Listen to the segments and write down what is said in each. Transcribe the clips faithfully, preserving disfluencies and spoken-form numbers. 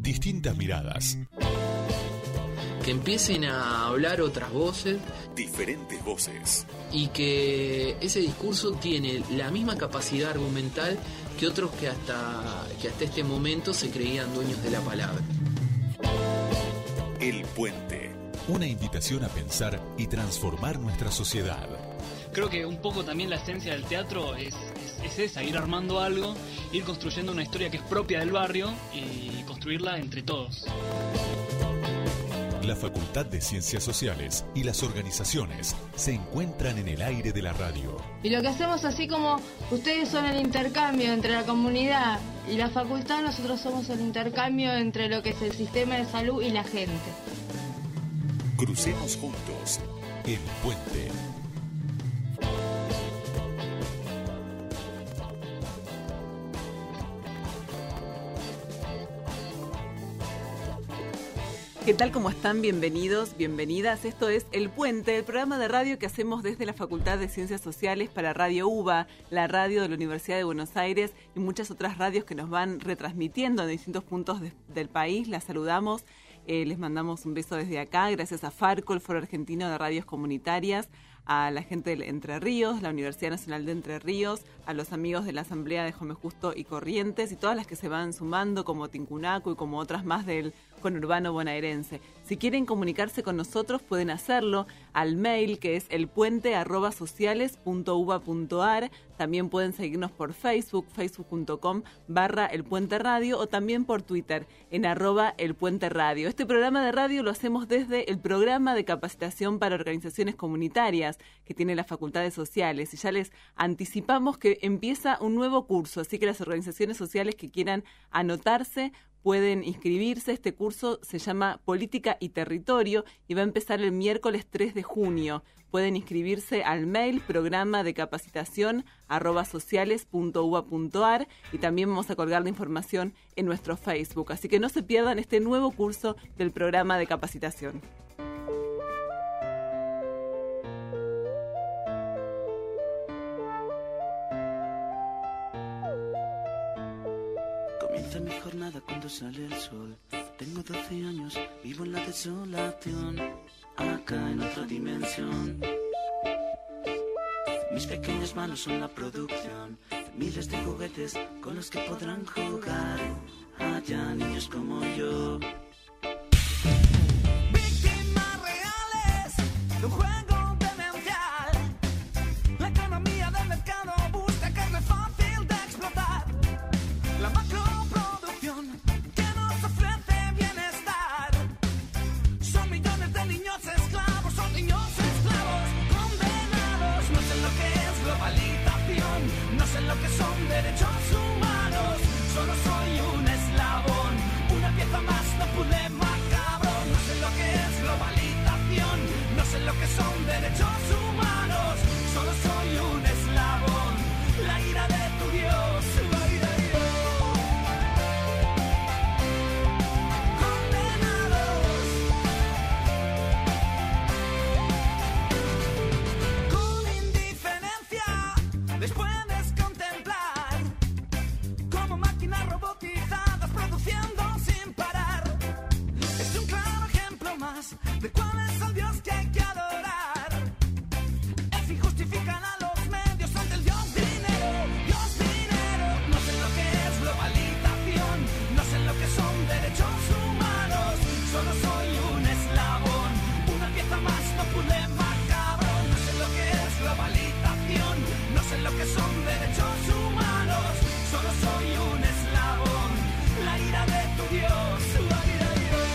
Distintas miradas. Que empiecen a hablar otras voces. Diferentes voces. Y que ese discurso tiene la misma capacidad argumental que otros que hasta, que hasta este momento se creían dueños de la palabra. El Puente. Una invitación a pensar y transformar nuestra sociedad. Creo que un poco también la esencia del teatro es, es, es esa, ir armando algo, ir construyendo una historia que es propia del barrio y construirla entre todos. La Facultad de Ciencias Sociales y las organizaciones se encuentran en el aire de la radio. Y lo que hacemos, así como ustedes son el intercambio entre la comunidad y la facultad, nosotros somos el intercambio entre lo que es el sistema de salud y la gente. Crucemos juntos El Puente. ¿Qué tal? ¿Cómo están? Bienvenidos, bienvenidas. Esto es El Puente, el programa de radio que hacemos desde la Facultad de Ciencias Sociales para Radio UBA, la radio de la Universidad de Buenos Aires y muchas otras radios que nos van retransmitiendo en distintos puntos de, del país. Las saludamos, eh, les mandamos un beso desde acá, gracias a Farco, el Foro Argentino de Radios Comunitarias, a la gente de Entre Ríos, la Universidad Nacional de Entre Ríos, a los amigos de la Asamblea de Jome Justo y Corrientes y todas las que se van sumando como Tincunaco y como otras más del conurbano bonaerense. Si quieren comunicarse con nosotros pueden hacerlo al mail que es elpuente arroba sociales punto uba punto ar. También pueden seguirnos por Facebook, facebook.com barra El Puente Radio o también por Twitter en arroba El Puente Radio. Este programa de radio lo hacemos desde el programa de capacitación para organizaciones comunitarias que tiene la Facultad de Sociales y ya les anticipamos que empieza un nuevo curso, así que las organizaciones sociales que quieran anotarse pueden inscribirse. Este curso se llama Política y Territorio y va a empezar el miércoles tres de junio. Pueden inscribirse al mail programa de capacitación arroba sociales punto uba punto ar y también vamos a colgar la información en nuestro Facebook. Así que no se pierdan este nuevo curso del programa de capacitación. Comienza mi jornada cuando sale el sol. Tengo doce años, vivo en la desolación, acá en otra dimensión. Mis pequeñas manos son la producción de miles de juguetes con los que podrán jugar allá niños como yo. Víctimas reales de un juego demencial. La economía del mercado busca carne fácil de explotar. La macroproducción que nos ofrece bienestar. Son millones de niños esclavos, son niños esclavos condenados. No sé lo que es globalización, no sé lo que son derechos humanos. Solo soy un eslabón, una pieza más, no pude macabro. No sé lo que es globalización, no sé lo que son derechos humanos. Solo soy un eslabón, la ira de tu Dios. La ira de Dios. Les puedes contemplar como máquinas robotizadas produciendo sin parar. Es un claro ejemplo más de cuál es el Dios que hay que adorar. En fin, justifican a los medios ante el Dios dinero, Dios dinero. No sé lo que es globalización, no sé lo que son derechos humanos. Solo soy un eslabón, una pieza más, no pude macabro. No sé lo que es globalización, no sé lo que son derechos humanos. Solo soy un eslabón, la ira de tu Dios. La ira de Dios.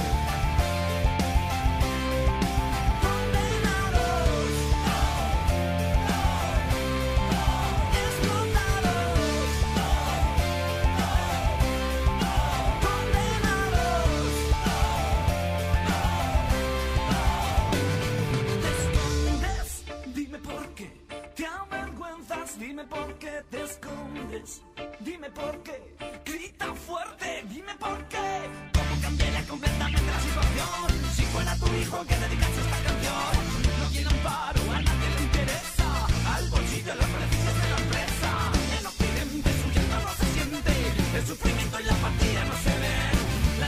Condenados, explotados, condenados. Te escondes, dime por qué. Te avergüenzas, dime por qué te escondes. Dime por qué, grita fuerte, dime por qué. ¿Cómo cambiaría completamente la situación si fuera tu hijo que dedicase esta canción? No tiene amparo, a nadie le interesa, al bolsillo los beneficios de la empresa. En Occidente su llanto no se siente, el sufrimiento y la apatía no se ven. La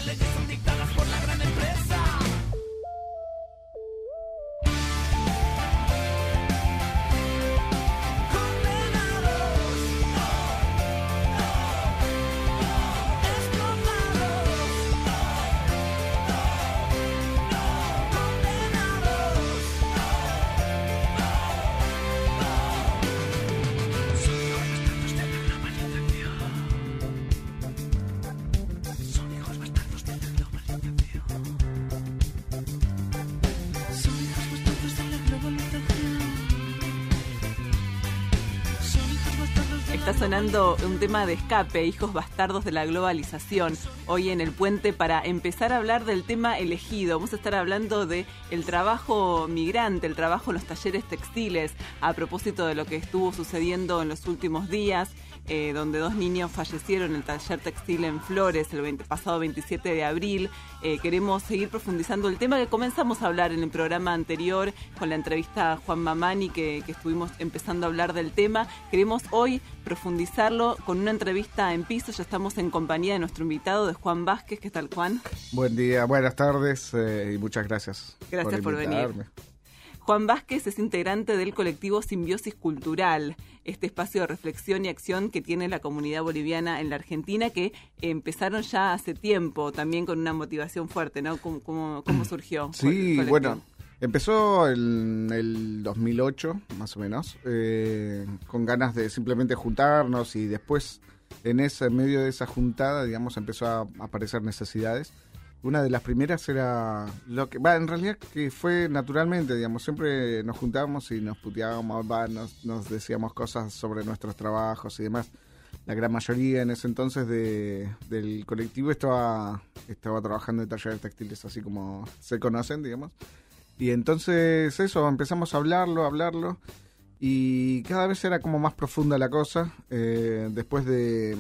Está sonando un tema de escape, hijos bastardos de la globalización. Hoy en El Puente, para empezar a hablar del tema elegido, vamos a estar hablando de el trabajo migrante, el trabajo en los talleres textiles, a propósito de lo que estuvo sucediendo en los últimos días, eh, donde dos niños fallecieron en el taller textil en Flores el veinte, pasado veintisiete de abril. Eh, queremos seguir profundizando el tema que comenzamos a hablar en el programa anterior con la entrevista a Juan Mamani, que, que estuvimos empezando a hablar del tema. Queremos hoy profundizarlo con una entrevista en piso. Ya estamos en compañía de nuestro invitado, de Juan Vázquez. ¿Qué tal, Juan? Buen día, buenas tardes eh, y muchas gracias. Gracias por, por venir. venir. Juan Vázquez es integrante del colectivo Simbiosis Cultural, este espacio de reflexión y acción que tiene la comunidad boliviana en la Argentina, que empezaron ya hace tiempo, también con una motivación fuerte, ¿no? ¿Cómo, cómo, cómo surgió? Sí, bueno, empezó en el dos mil ocho, más o menos, eh, con ganas de simplemente juntarnos, y después, en ese en medio de esa juntada, digamos, empezó a aparecer necesidades. Una de las primeras era lo que, va, en realidad que fue naturalmente, digamos, siempre nos juntábamos y nos puteábamos, va, nos, nos decíamos cosas sobre nuestros trabajos y demás. La gran mayoría en ese entonces de, del colectivo estaba, estaba trabajando en talleres textiles, así como se conocen, digamos. Y entonces eso, empezamos a hablarlo, a hablarlo, y cada vez era como más profunda la cosa. Eh, después de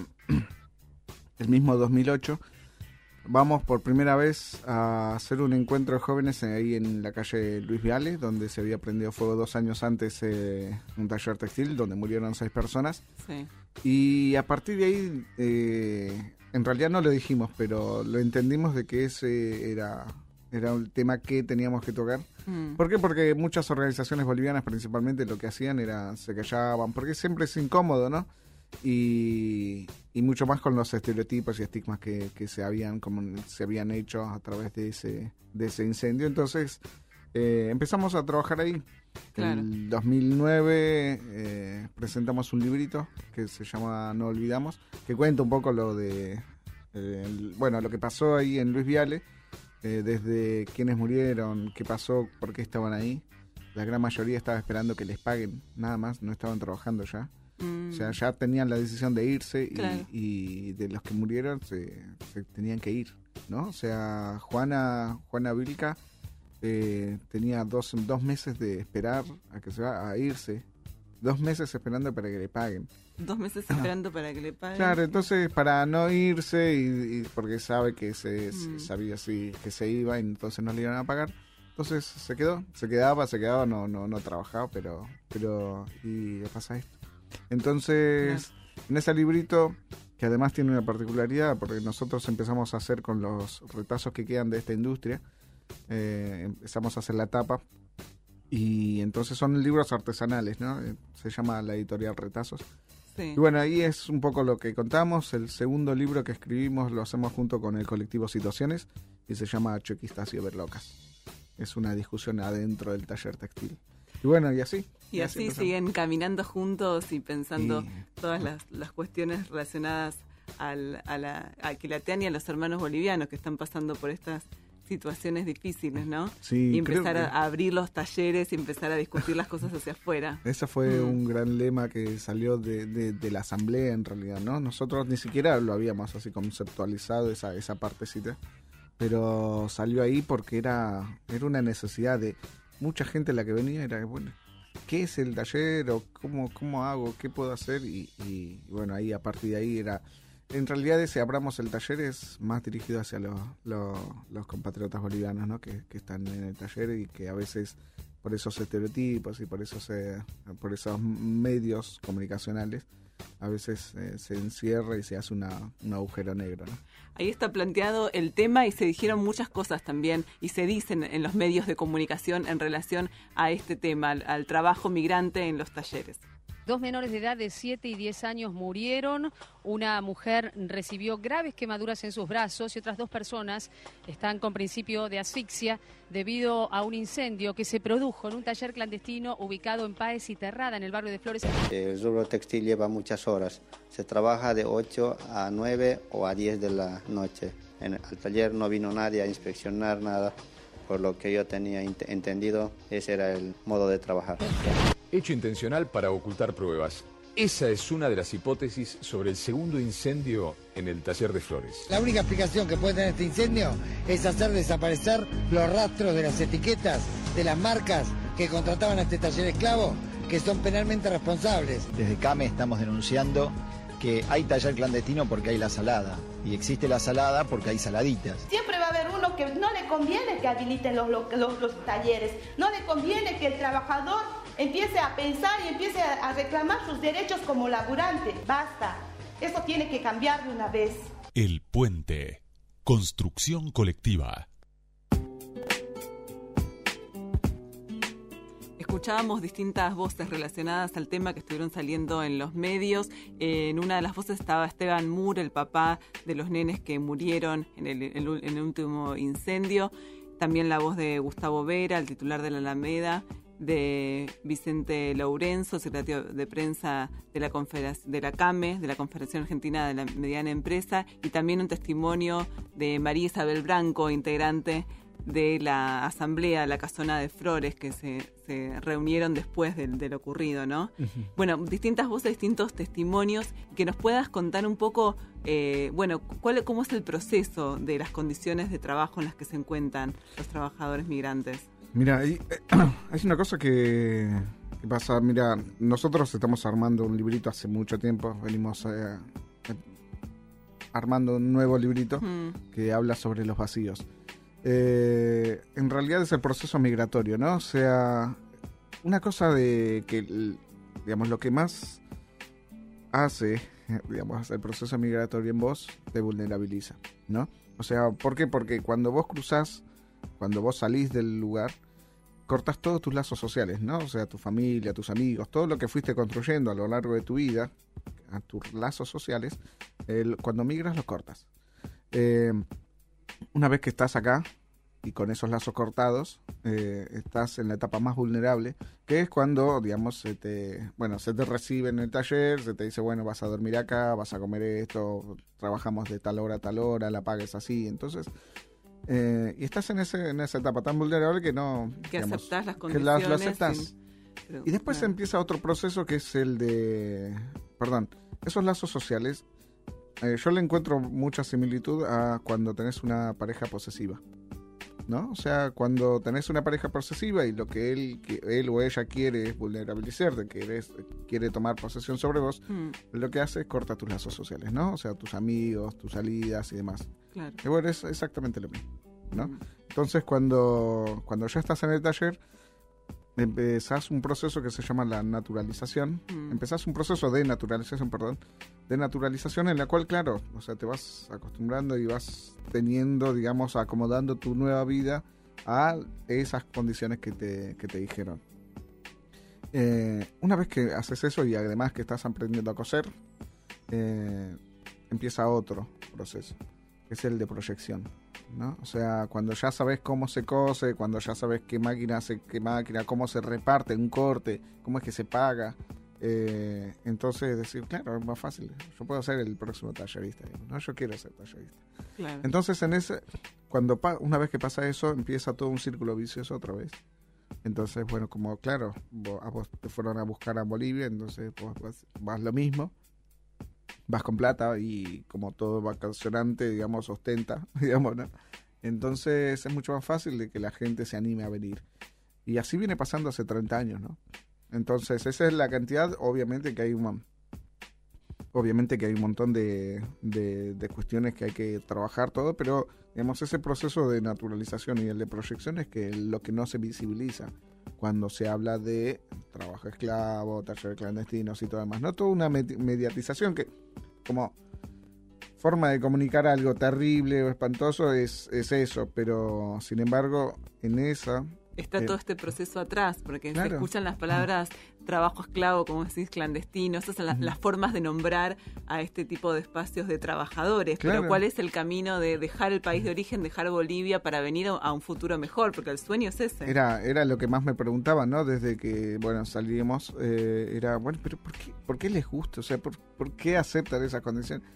el mismo dos mil ocho, vamos por primera vez a hacer un encuentro de jóvenes ahí en la calle Luis Viale, donde se había prendido fuego dos años antes eh, un taller textil, donde murieron seis personas. Sí. Y a partir de ahí, eh, en realidad no lo dijimos, pero lo entendimos de que ese era, era un tema que teníamos que tocar. Mm. ¿Por qué? Porque muchas organizaciones bolivianas principalmente lo que hacían era, se callaban, porque siempre es incómodo, ¿no? Y, y mucho más con los estereotipos y estigmas que, que se habían como se habían hecho a través de ese de ese incendio. Entonces eh, empezamos a trabajar ahí. Claro. En el dos mil nueve eh, presentamos un librito que se llama No Olvidamos, que cuenta un poco lo de eh, el, bueno, lo que pasó ahí en Luis Viale, eh, desde quiénes murieron, qué pasó, por qué estaban ahí. La gran mayoría estaba esperando que les paguen, nada más, no estaban trabajando ya. O sea, ya tenían la decisión de irse, y, claro, y de los que murieron se, se tenían que ir, ¿no? O sea, Juana Juana Vilca eh, tenía dos, dos meses de esperar a que se va a irse, dos meses esperando para que le paguen. Dos meses esperando para que le paguen. Claro, entonces para no irse, y, y porque sabe que se, mm. se sabía sí, que se iba y entonces no le iban a pagar. Entonces se quedó, se quedaba, se quedaba, no, no, no trabajaba, pero, pero, y le pasa esto. Entonces, no. En ese librito, que además tiene una particularidad, porque nosotros empezamos a hacer con los retazos que quedan de esta industria, eh, empezamos a hacer la tapa, y entonces son libros artesanales, ¿no? Se llama la editorial Retazos. Sí. Y bueno, ahí es un poco lo que contamos. El segundo libro que escribimos lo hacemos junto con el colectivo Situaciones, y se llama Chuequistas y Overlocas. Es una discusión adentro del taller textil. Y bueno, y así. Y, y así, así siguen caminando juntos y pensando y... todas las, las cuestiones relacionadas al, a la a Quilateani y a los hermanos bolivianos que están pasando por estas situaciones difíciles, ¿no? Sí, y empezar que... a abrir los talleres y empezar a discutir las cosas hacia afuera. Ese fue mm. un gran lema que salió de, de, de la asamblea, en realidad, ¿no? Nosotros ni siquiera lo habíamos así conceptualizado, esa, esa partecita, pero salió ahí porque era, era una necesidad de mucha gente la que venía, era, bueno, ¿qué es el taller? ¿O cómo, cómo hago? ¿Qué puedo hacer? Y, y bueno, ahí a partir de ahí era... En realidad ese Abramos el Taller es más dirigido hacia los, los, los compatriotas bolivianos, ¿no? Que, que están en el taller, y que a veces por esos estereotipos y por esos, eh, por esos medios comunicacionales a veces eh, se encierra y se hace una, un agujero negro, ¿no? Ahí está planteado el tema, y se dijeron muchas cosas también, y se dicen en los medios de comunicación en relación a este tema, al, al trabajo migrante en los talleres. Dos menores de edad de siete y diez años murieron, una mujer recibió graves quemaduras en sus brazos y otras dos personas están con principio de asfixia debido a un incendio que se produjo en un taller clandestino ubicado en Páez y Terrada, en el barrio de Flores. El rubro textil lleva muchas horas, se trabaja de ocho a nueve o a diez de la noche. En el taller no vino nadie a inspeccionar nada, por lo que yo tenía entendido, ese era el modo de trabajar. Hecho intencional para ocultar pruebas. Esa es una de las hipótesis sobre el segundo incendio en el taller de Flores. La única explicación que puede tener este incendio es hacer desaparecer los rastros de las etiquetas de las marcas que contrataban a este taller esclavo, que son penalmente responsables. Desde CAME estamos denunciando que hay taller clandestino porque hay la salada, y existe la salada porque hay saladitas. Siempre va a haber uno que no le conviene que habiliten los, los, los, los talleres, no le conviene que el trabajador empiece a pensar y empiece a, a reclamar sus derechos como laburante. Basta, eso tiene que cambiar de una vez. El Puente. Construcción colectiva. Escuchábamos distintas voces relacionadas al tema que estuvieron saliendo en los medios. Eh, en una de las voces estaba Esteban Moore, el papá de los nenes que murieron en el, el, en el último incendio. También la voz de Gustavo Vera, el titular de la Alameda, de Vicente Lourenço, secretario de prensa de la, de la CAME, de la Confederación Argentina de la Mediana Empresa, y también un testimonio de María Isabel Branco, integrante de la asamblea, la casona de Flores, que se, se reunieron después de, de lo ocurrido, ¿no? Uh-huh. Bueno, distintas voces, distintos testimonios, que nos puedas contar un poco, eh, bueno, cuál, cómo es el proceso de las condiciones de trabajo en las que se encuentran los trabajadores migrantes. Mira, hay, hay una cosa que, que pasa, mira, nosotros estamos armando un librito hace mucho tiempo, venimos eh, eh, armando un nuevo librito uh-huh. que habla sobre los vacíos. Eh, en realidad es el proceso migratorio, ¿no? O sea, una cosa de que, digamos, lo que más hace, digamos, el proceso migratorio en vos, te vulnerabiliza, ¿no? O sea, ¿por qué? Porque cuando vos cruzás, cuando vos salís del lugar, cortás todos tus lazos sociales, ¿no? O sea, tu familia, tus amigos, todo lo que fuiste construyendo a lo largo de tu vida, a tus lazos sociales, el, cuando migras los cortas. Eh, Una vez que estás acá y con esos lazos cortados, eh, estás en la etapa más vulnerable, que es cuando, digamos, se te, bueno, se te recibe en el taller, se te dice, bueno, vas a dormir acá, vas a comer esto, trabajamos de tal hora a tal hora, la paga es así, entonces, eh, y estás en ese en esa etapa tan vulnerable que no, que digamos, aceptás las condiciones, que las, lo aceptás. Sin... Pero, y después claro. empieza otro proceso que es el de, perdón, esos lazos sociales. Eh, yo le encuentro mucha similitud a cuando tenés una pareja posesiva, ¿no? O sea, cuando tenés una pareja posesiva y lo que él que él o ella quiere es vulnerabilizarte, que eres, quiere tomar posesión sobre vos, mm. lo que hace es corta tus lazos sociales, ¿no? O sea, tus amigos, tus salidas y demás. Claro. Y bueno, es exactamente lo mismo, ¿no? Mm. Entonces, cuando, cuando ya estás en el taller, empezás un proceso que se llama la naturalización. Mm. Empezás un proceso de naturalización, perdón, de naturalización en la cual, claro, o sea, te vas acostumbrando y vas teniendo, digamos, acomodando tu nueva vida a esas condiciones que te, que te dijeron. Eh, una vez que haces eso y además que estás aprendiendo a coser, eh, empieza otro proceso, que es el de proyección, ¿no? O sea, cuando ya sabes cómo se cose, cuando ya sabes qué máquina hace qué máquina, cómo se reparte un corte, cómo es que se paga, eh, entonces decir, claro, es más fácil, yo puedo ser el próximo tallerista, ¿no? Yo quiero ser tallerista. Claro. Entonces, en ese, cuando pa- una vez que pasa eso, empieza todo un círculo vicioso otra vez. Entonces, bueno, como claro, vos, a vos te fueron a buscar a Bolivia, entonces vos vas, vas lo mismo. Vas con plata y como todo vacacionante, digamos, ostenta, digamos, ¿no? Entonces es mucho más fácil de que la gente se anime a venir. Y así viene pasando hace treinta años, ¿no? Entonces esa es la cantidad, obviamente que hay un, obviamente que hay un montón de, de, de cuestiones que hay que trabajar todo, pero digamos ese proceso de naturalización y el de proyección es que lo que no se visibiliza cuando se habla de trabajo esclavo, taller clandestinos y todo demás, no toda una med- mediatización que como forma de comunicar algo terrible o espantoso es, es eso, pero sin embargo en esa está eh, todo este proceso atrás, porque claro. se escuchan las palabras trabajo esclavo, como decís, clandestino, esas son las, uh-huh. las formas de nombrar a este tipo de espacios de trabajadores, claro. Pero ¿cuál es el camino de dejar el país de origen, dejar Bolivia para venir a un futuro mejor? Porque el sueño es ese. Era era lo que más me preguntaban, ¿no? Desde que, bueno, salíamos, eh, era, bueno, pero ¿por qué, por qué les gusta? O sea, ¿por, por qué aceptan esa condición?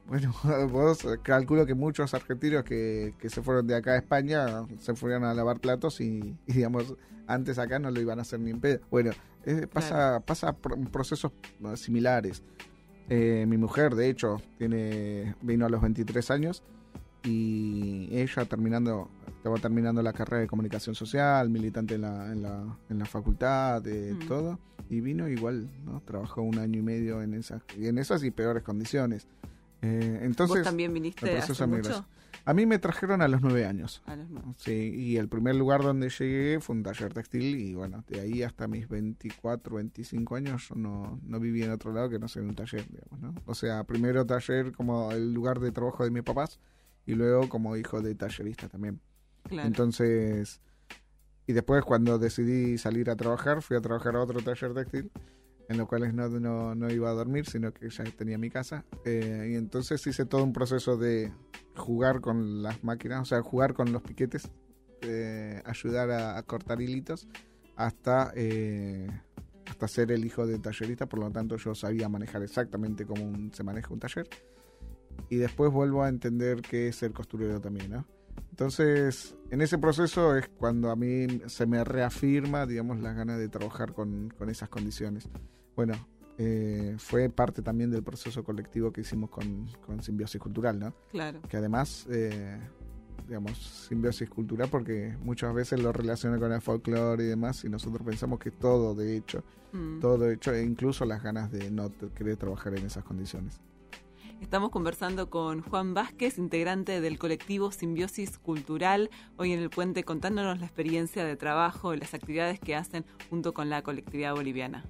Bueno, vos calculo que muchos argentinos que, que se fueron de acá a España se fueron a lavar platos y, y digamos, antes acá no lo iban a hacer ni en pedo. Bueno, eh, pasa, claro. pasa por procesos similares. Eh, mi mujer, de hecho, tiene vino a los veintitrés años y ella terminando estaba terminando la carrera de comunicación social, militante en la, en la, en la facultad, de mm. todo, y vino igual, ¿no? Trabajó un año y medio en esas, en esas y peores condiciones. Eh, entonces, ¿Vos también viniste hace mucho? A mí me trajeron a los nueve años. A los nueve. Sí, y el primer lugar donde llegué fue un taller textil y bueno, de ahí hasta mis veinticuatro, veinticinco años yo no, no viví en otro lado que no sea en un taller, digamos, ¿no? O sea, primero taller como el lugar de trabajo de mis papás y luego como hijo de tallerista también. Claro. Entonces, y después cuando decidí salir a trabajar, fui a trabajar a otro taller textil en los cuales no, no, no iba a dormir, sino que ya tenía mi casa. Eh, y entonces hice todo un proceso de jugar con las máquinas, o sea, jugar con los piquetes, eh, ayudar a, a cortar hilitos, hasta, eh, hasta ser el hijo del tallerista. Por lo tanto, yo sabía manejar exactamente cómo un, se maneja un taller. Y después vuelvo a entender qué es ser costurero también, ¿no? Entonces, en ese proceso es cuando a mí se me reafirma, digamos, las ganas de trabajar con, con esas condiciones. Bueno, eh, fue parte también del proceso colectivo que hicimos con, con Simbiosis Cultural, ¿no? Claro. Que además, eh, digamos, Simbiosis Cultural, porque muchas veces lo relaciona con el folclore y demás, y nosotros pensamos que todo, de hecho, mm. todo de hecho, e incluso las ganas de no querer trabajar en esas condiciones. Estamos conversando con Juan Vázquez, integrante del colectivo Simbiosis Cultural, hoy en el Puente, contándonos la experiencia de trabajo y las actividades que hacen junto con la colectividad boliviana.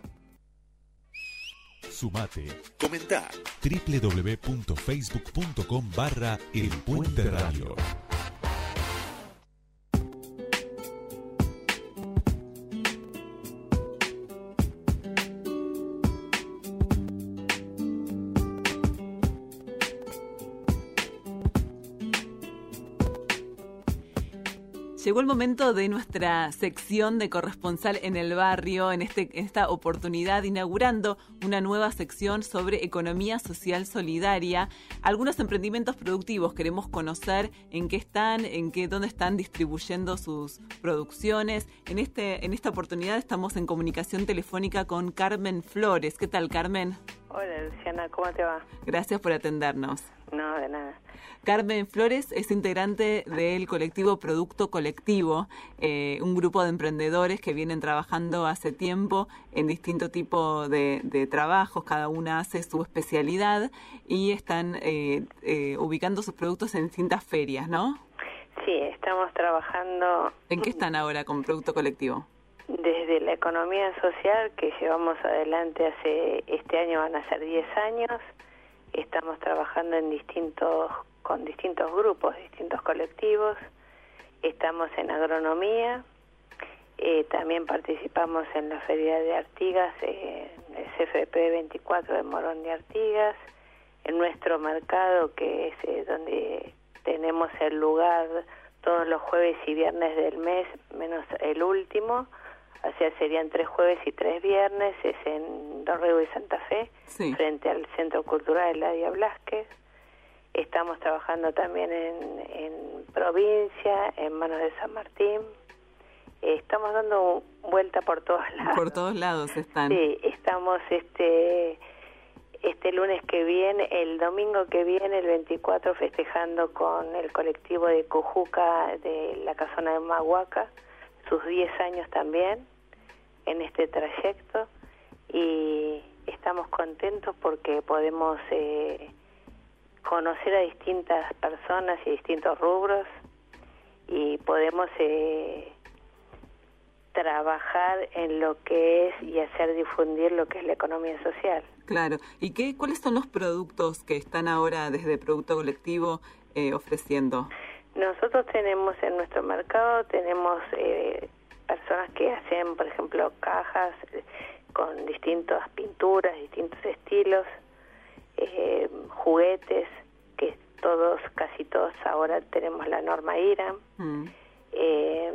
Sumate, comentá doble u doble u doble u punto facebook punto com barra El Puente Radio. Llegó el momento de nuestra sección de corresponsal en el barrio, en, este, en esta oportunidad inaugurando una nueva sección sobre economía social solidaria. Algunos emprendimientos productivos queremos conocer en qué están, en qué, dónde están distribuyendo sus producciones. En, este, en esta oportunidad estamos en comunicación telefónica con Carmen Flores. ¿Qué tal, Carmen? Hola, Luciana, ¿cómo te va? Gracias por atendernos. No, de nada. Carmen Flores es integrante del colectivo Producto Colectivo, eh, un grupo de emprendedores que vienen trabajando hace tiempo en distinto tipo de, de trabajos, cada una hace su especialidad y están eh, eh, ubicando sus productos en distintas ferias, ¿no? Sí, estamos trabajando... ¿En qué están ahora con Producto Colectivo? Desde la economía social que llevamos adelante hace, este año van a ser diez años, estamos trabajando en distintos con distintos grupos, distintos colectivos, estamos en agronomía, eh, también participamos en la Feria de Artigas, eh, el C F P veinticuatro de Morón de Artigas, en nuestro mercado que es eh, donde tenemos el lugar todos los jueves y viernes del mes, menos el último, o sea, serían tres jueves y tres viernes, es en Dorrego y Santa Fe, sí, frente al Centro Cultural Eladia Blasquez. Estamos trabajando también en, en provincia, en Manos de San Martín. Eh, estamos dando vuelta por todos lados. Por todos lados están. Sí, estamos este este lunes que viene, el domingo que viene, el veinticuatro, festejando con el colectivo de Cujuca de la Casona de Mahuaca, sus diez años también en este trayecto. Y estamos contentos porque podemos... Eh, conocer a distintas personas y distintos rubros y podemos eh, trabajar en lo que es y hacer difundir lo que es la economía social. Claro. ¿Y qué, cuáles son los productos que están ahora desde Producto Colectivo eh, ofreciendo? Nosotros tenemos en nuestro mercado, tenemos eh, personas que hacen, por ejemplo, cajas con distintas pinturas, distintos estilos, Eh, juguetes, que todos, casi todos ahora tenemos la norma I R A M, mm. eh,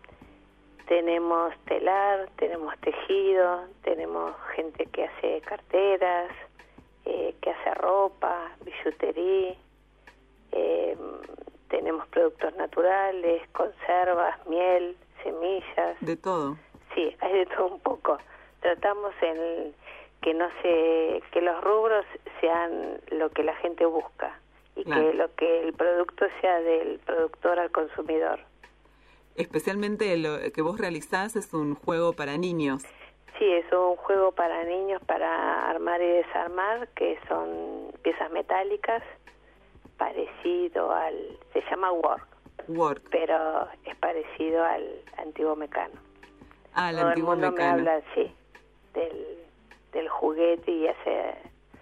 tenemos telar, tenemos tejido, tenemos gente que hace carteras, eh, que hace ropa, billutería, eh, tenemos productos naturales, conservas, miel, semillas. De todo. Sí, hay de todo un poco. Tratamos en que no se, que los rubros sean lo que la gente busca y Claro. que lo que el producto sea del productor al consumidor. Especialmente lo que vos realizás es un juego para niños. Sí, es un juego para niños para armar y desarmar, que son piezas metálicas, parecido al, se llama Work, Work. pero es parecido al antiguo Mecano. Ah, el Todo antiguo el mundo Mecano. me habla, sí, del, del juguete y hace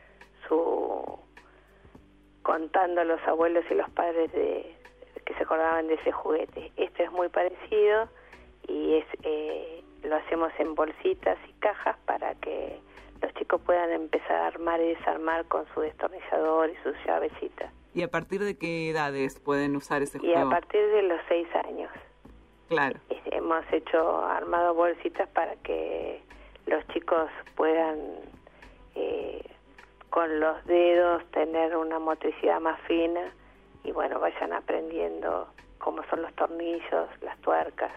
su, contando a los abuelos y los padres de que se acordaban de ese juguete. Este es muy parecido y es eh, lo hacemos en bolsitas y cajas para que los chicos puedan empezar a armar y desarmar con su destornillador y sus llavecitas. ¿Y a partir de qué edades pueden usar ese Y juego? a partir de los seis años. Claro. Hemos hecho, armado bolsitas para que los chicos puedan eh, con los dedos tener una motricidad más fina y bueno, vayan aprendiendo cómo son los tornillos, las tuercas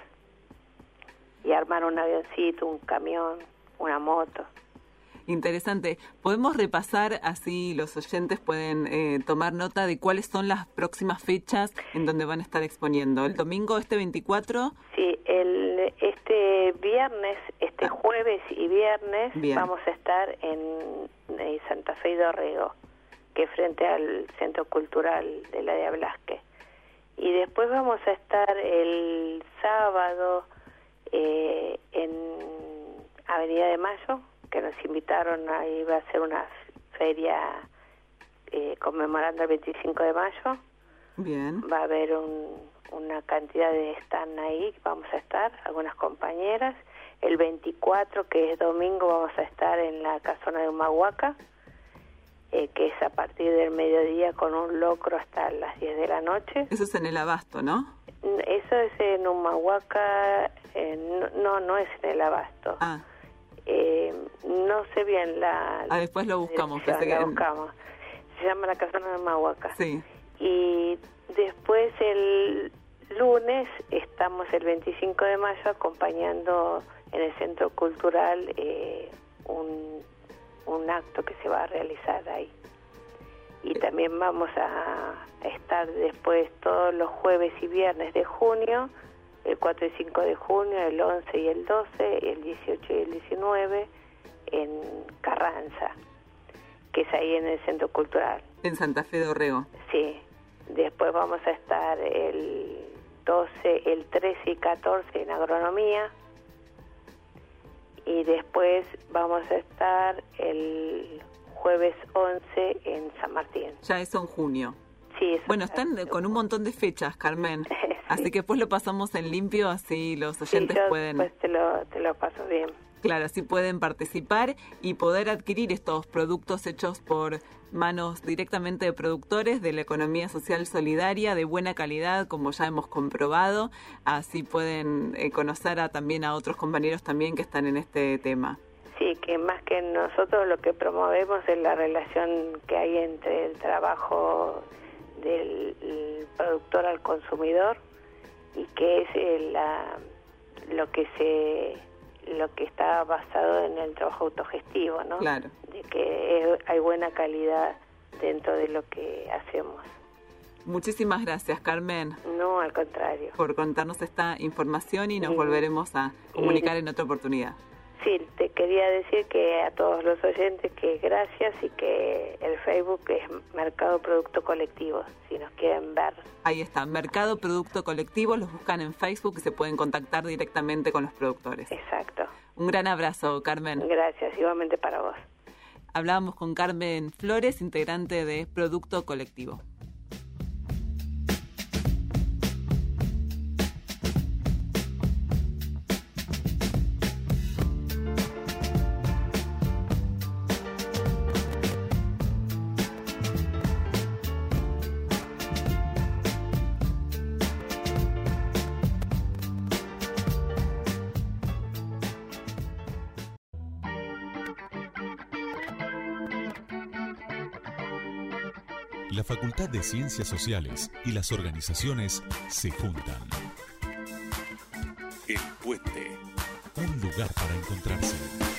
y armar un avioncito, un camión, una moto. Interesante. ¿Podemos repasar, así los oyentes pueden eh, tomar nota de cuáles son las próximas fechas en donde van a estar exponiendo? ¿El domingo este veinticuatro? Sí, el, este viernes, este jueves y viernes Bien. vamos a estar en, en Santa Fe y Dorrego, que es frente al Centro Cultural de la de Blasque. Y después vamos a estar el sábado eh, en Avenida de Mayo, que nos invitaron, ahí va a ser una feria eh, conmemorando el veinticinco de mayo. Bien. Va a haber un, una cantidad de stand ahí, vamos a estar, algunas compañeras. El veinticuatro, que es domingo, vamos a estar en la casona de Humahuaca, eh, que es a partir del mediodía con un locro hasta las diez de la noche. Eso es en el Abasto, ¿no? Eso es en Humahuaca, eh, no, no, no es en el Abasto. Ah. Eh, no sé bien la... Ah, después lo buscamos. dirección, que se la queden- buscamos. Se llama la casona de Humahuaca. Sí. Y después el lunes estamos el veinticinco de mayo acompañando en el Centro Cultural eh, un, un acto que se va a realizar ahí. Y también vamos a estar después todos los jueves y viernes de junio, el cuatro y cinco de junio, el once y el doce, el dieciocho y el diecinueve, en Carranza, que es ahí en el Centro Cultural. En Santa Fe de Orrego. Sí, después vamos a estar el doce, el trece y catorce en agronomía y después vamos a estar el jueves once en San Martín. Ya eso en junio. Sí, eso Bueno, están de- con un montón de fechas, Carmen. Así que después lo pasamos en limpio, así los oyentes sí, yo pueden... después te lo, te lo paso bien. Claro, así pueden participar y poder adquirir estos productos hechos por manos directamente de productores de la economía social solidaria, de buena calidad, como ya hemos comprobado. Así pueden eh, conocer a, también a otros compañeros también que están en este tema. Sí, que más que nosotros lo que promovemos es la relación que hay entre el trabajo del el productor al consumidor y que es eh, la, lo que se lo que está basado en el trabajo autogestivo, ¿no? Claro. De que es- hay buena calidad dentro de lo que hacemos. Muchísimas gracias, Carmen, No, al contrario. por contarnos esta información y nos Y- volveremos a comunicar en otra oportunidad. Sí, te quería decir que a todos los oyentes que gracias y que el Facebook es Mercado Producto Colectivo, si nos quieren ver. Ahí está, Mercado Producto Colectivo, los buscan en Facebook y se pueden contactar directamente con los productores. Exacto. Un gran abrazo, Carmen. Gracias, igualmente para vos. Hablábamos con Carmen Flores, integrante de Producto Colectivo. la Facultad de Ciencias Sociales y las organizaciones se juntan. El Puente, un lugar para encontrarse.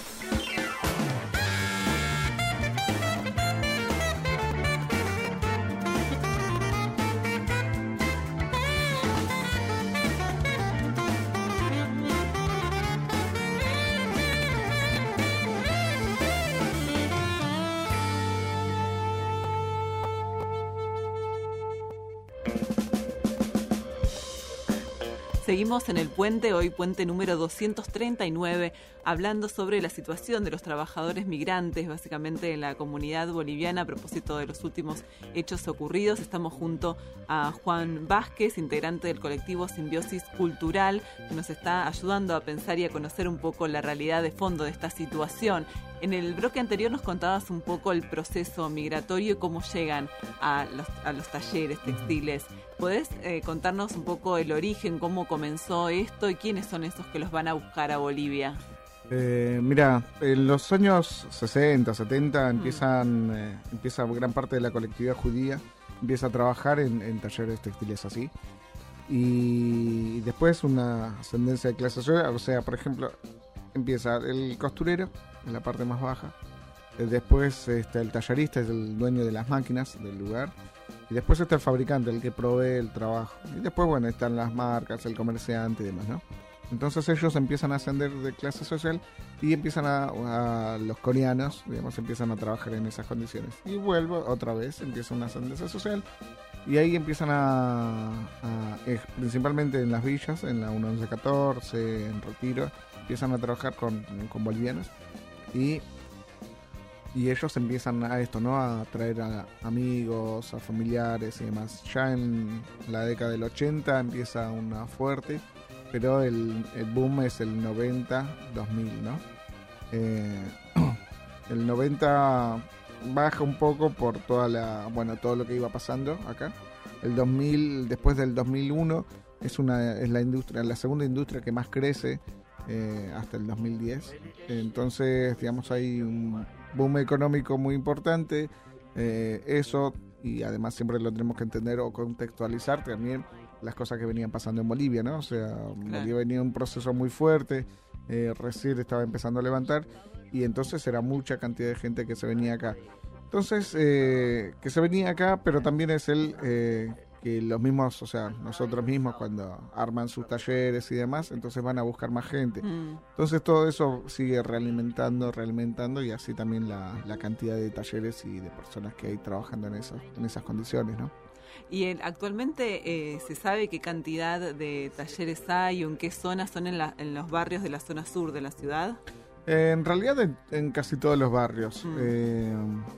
Seguimos en el puente, hoy puente número doscientos treinta y nueve, hablando sobre la situación de los trabajadores migrantes, básicamente en la comunidad boliviana, a propósito de los últimos hechos ocurridos. Estamos junto a Juan Vázquez, integrante del colectivo Simbiosis Cultural, que nos está ayudando a pensar y a conocer un poco la realidad de fondo de esta situación. En el bloque anterior nos contabas un poco el proceso migratorio y cómo llegan a los, a los talleres textiles. ¿Podés eh, contarnos un poco el origen, cómo comenzó esto y quiénes son esos que los van a buscar a Bolivia? Eh, mira, en los años sesenta, setenta mm. empiezan, eh, empieza gran parte de la colectividad judía, empieza a trabajar en, en talleres textiles así. Y después una ascendencia de clase social, o sea, por ejemplo, empieza el costurero, en la parte más baja. Después está el tallerista, es el dueño de las máquinas del lugar. Y después está el fabricante, el que provee el trabajo. Y después, bueno, están las marcas, el comerciante y demás, ¿no? Entonces ellos empiezan a ascender de clase social y empiezan a, a los coreanos, digamos, empiezan a trabajar en esas condiciones. Y vuelvo otra vez, empieza una ascendencia social. Y ahí empiezan a, a eh, principalmente en las villas, en la once catorce, en Retiro, empiezan a trabajar con, con bolivianos. Y, y ellos empiezan a esto, ¿no? A traer a amigos, a familiares y demás. Ya en la década del ochenta empieza una fuerte, pero el, el boom es el noventa, dos mil, ¿no? Eh, el noventa baja un poco por toda la, bueno, todo lo que iba pasando acá. El dos mil, después del dos mil uno, es una es la industria, la segunda industria que más crece. Eh, hasta el dos mil diez. Entonces, digamos, hay un boom económico muy importante. Eh, eso, y además siempre lo tenemos que entender o contextualizar también las cosas que venían pasando en Bolivia, ¿no? O sea, claro. Bolivia venía un proceso muy fuerte, eh, recién estaba empezando a levantar, y entonces era mucha cantidad de gente que se venía acá. Entonces, eh, que se venía acá, pero también es el... Eh, que los mismos, o sea, nosotros mismos cuando arman sus talleres y demás, entonces van a buscar más gente. Mm. Entonces todo eso sigue realimentando, realimentando y así también la, la cantidad de talleres y de personas que hay trabajando en, eso, en esas condiciones, ¿no? Y en, actualmente eh, se sabe qué cantidad de talleres hay o en qué zonas son en, la, en los barrios de la zona sur de la ciudad. Eh, en realidad en, en casi todos los barrios. Mm. Eh,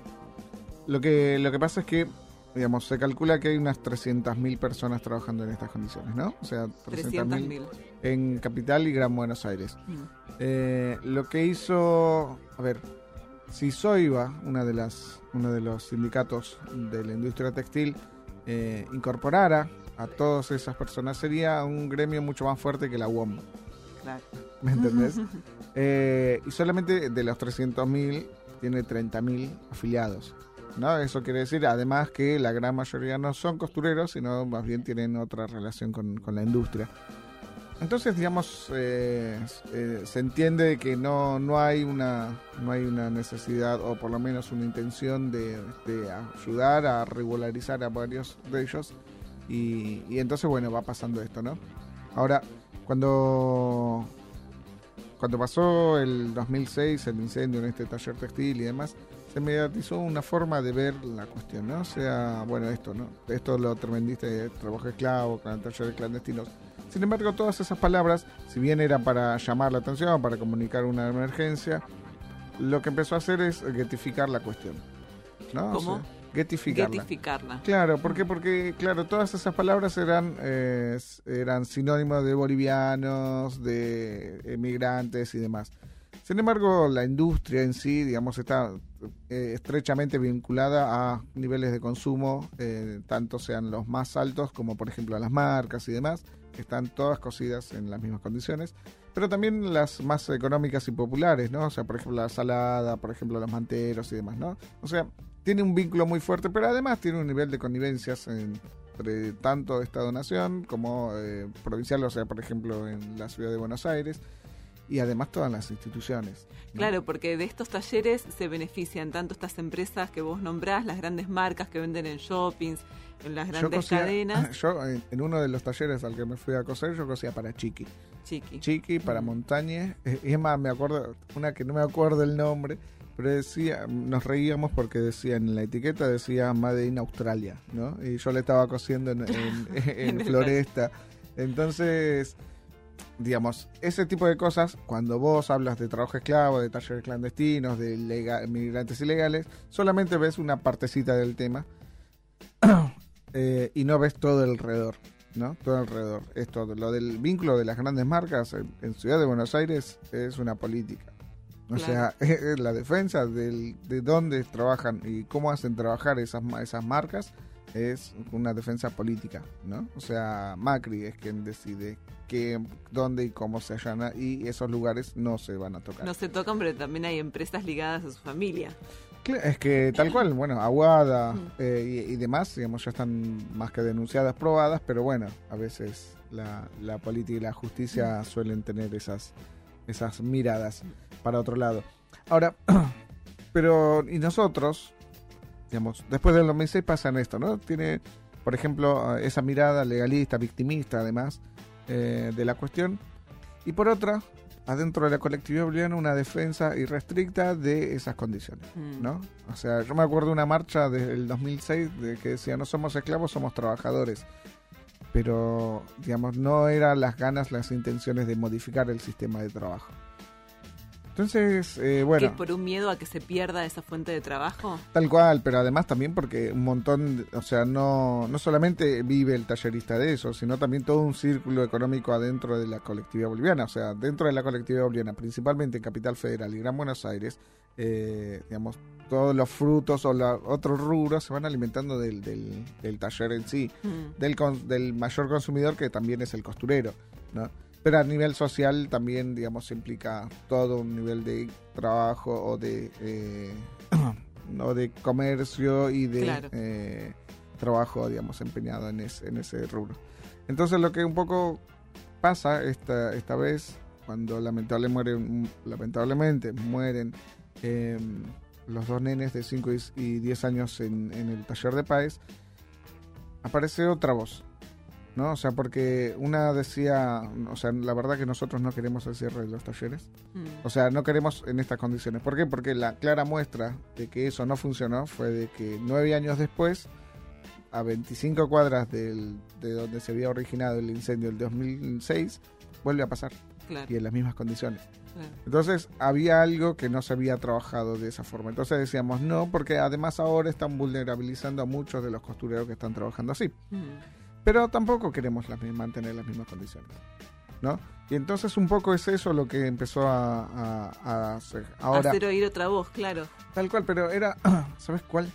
lo que lo que pasa es que digamos, se calcula que hay unas trescientas mil personas trabajando en estas condiciones, ¿no? O sea, trescientas mil en Capital y Gran Buenos Aires. Mm. Eh, lo que hizo, a ver, si SOIVA, una de las, uno de los sindicatos de la industria textil, eh, incorporara a todas esas personas, sería un gremio mucho más fuerte que la U O M. Claro. ¿Me entendés? eh, y solamente de los trescientos mil tiene treinta mil afiliados. ¿No? Eso quiere decir, además, que la gran mayoría no son costureros, sino más bien tienen otra relación con, con la industria. Entonces, digamos, eh, eh, se entiende que no, no hay una no hay una necesidad, o por lo menos una intención de, de ayudar a regularizar a varios de ellos. Y, y entonces, bueno, va pasando esto, ¿no? Ahora, cuando... Cuando pasó el dos mil seis, el incendio en este taller textil y demás, se mediatizó una forma de ver la cuestión, ¿no? O sea, bueno, esto, ¿no? Esto lo tremendiste, trabajo esclavo, talleres clandestinos. Sin embargo, todas esas palabras, si bien eran para llamar la atención, para comunicar una emergencia, lo que empezó a hacer es getificar la cuestión, ¿no? ¿Cómo? O sea, getificarla. Getificarla. Claro, ¿por qué? Porque, claro, todas esas palabras eran eh, eran sinónimos de bolivianos, de emigrantes y demás. Sin embargo, la industria en sí, digamos, está eh, estrechamente vinculada a niveles de consumo, eh, tanto sean los más altos como, por ejemplo, las marcas y demás, que están todas cosidas en las mismas condiciones, pero también las más económicas y populares, ¿no? O sea, por ejemplo, la salada, por ejemplo, los manteros y demás, ¿no? O sea, tiene un vínculo muy fuerte, pero además tiene un nivel de connivencias entre tanto Estado-Nación como eh, provincial, o sea, por ejemplo, en la ciudad de Buenos Aires, y además todas las instituciones, ¿no? Claro, porque de estos talleres se benefician tanto estas empresas que vos nombrás, las grandes marcas que venden en shoppings, en las grandes yo cosía, cadenas. Yo en, en uno de los talleres al que me fui a coser, yo cosía para Chiqui. Chiqui. Chiqui, para Mm. Montañez. Eh, y es más, me acuerdo, una que no me acuerdo el nombre, pero decía, nos reíamos porque decía en la etiqueta, decía Made in Australia, ¿no? Y yo le estaba cosiendo en, en, en Floresta. Entonces, digamos, ese tipo de cosas, cuando vos hablas de trabajo esclavo, de talleres clandestinos, de lega- migrantes ilegales, solamente ves una partecita del tema eh, y no ves todo alrededor, ¿no? Todo alrededor. Esto, lo del vínculo de las grandes marcas en, en Ciudad de Buenos Aires es una política. O Claro. sea, la defensa del, de dónde trabajan y cómo hacen trabajar esas, ma- esas marcas es una defensa política, ¿no? O sea, Macri es quien decide qué, dónde y cómo se allana, y esos lugares no se van a tocar. No se tocan, pero también hay empresas ligadas a su familia. Cla- Es que tal cual, bueno, Aguada eh, y, y demás, digamos, ya están más que denunciadas, probadas, pero bueno, a veces la, la política y la justicia suelen tener esas, esas miradas para otro lado. Ahora, pero, y nosotros, digamos, después del dos mil seis pasan esto, ¿no? Tiene, por ejemplo, esa mirada legalista, victimista, además, eh, de la cuestión, y por otra, adentro de la colectividad boliviana, una defensa irrestricta de esas condiciones, Mm. ¿no? O sea, yo me acuerdo de una marcha del dos mil seis de que decía, no somos esclavos, somos trabajadores. Pero, digamos, no eran las ganas, las intenciones de modificar el sistema de trabajo. Entonces, eh, bueno... ¿Que por un miedo a que se pierda esa fuente de trabajo? Tal cual, pero además también porque un montón, de- o sea, no, no solamente vive el tallerista de eso, sino también todo un círculo económico adentro de la colectividad boliviana. O sea, dentro de la colectividad boliviana, principalmente en Capital Federal y Gran Buenos Aires, eh, digamos, todos los frutos o los otros rubros se van alimentando del, del, del taller en sí, Mm. del, con- del mayor consumidor, que también es el costurero, ¿no? Pero a nivel social también, digamos, implica todo un nivel de trabajo o de eh, o de comercio y de Claro. eh, trabajo, digamos, empeñado en, es- en ese rubro. Entonces lo que un poco pasa esta, esta vez, cuando lamentable mueren, lamentablemente mueren eh, los dos nenes de cinco y diez años en, en el taller de Páez, aparece otra voz, ¿no? O sea, porque una decía, o sea, la verdad que nosotros no queremos el cierre de los talleres. Mm. O sea, no queremos en estas condiciones. ¿Por qué? Porque la clara muestra de que eso no funcionó fue de que nueve años después, a veinticinco cuadras del, de donde se había originado el incendio del dos mil seis, vuelve a pasar. Claro. Y en las mismas condiciones. Claro. Entonces había algo que no se había trabajado de esa forma. Entonces decíamos no, porque además ahora están vulnerabilizando a muchos de los costureros que están trabajando así. Mm. Pero tampoco queremos las, mismas- mantener las mismas condiciones, ¿no? Y entonces un poco es eso lo que empezó a, a- a hacer. Ahora, Hacer oír otra voz, claro. tal cual, pero era, ¿sabes cuál?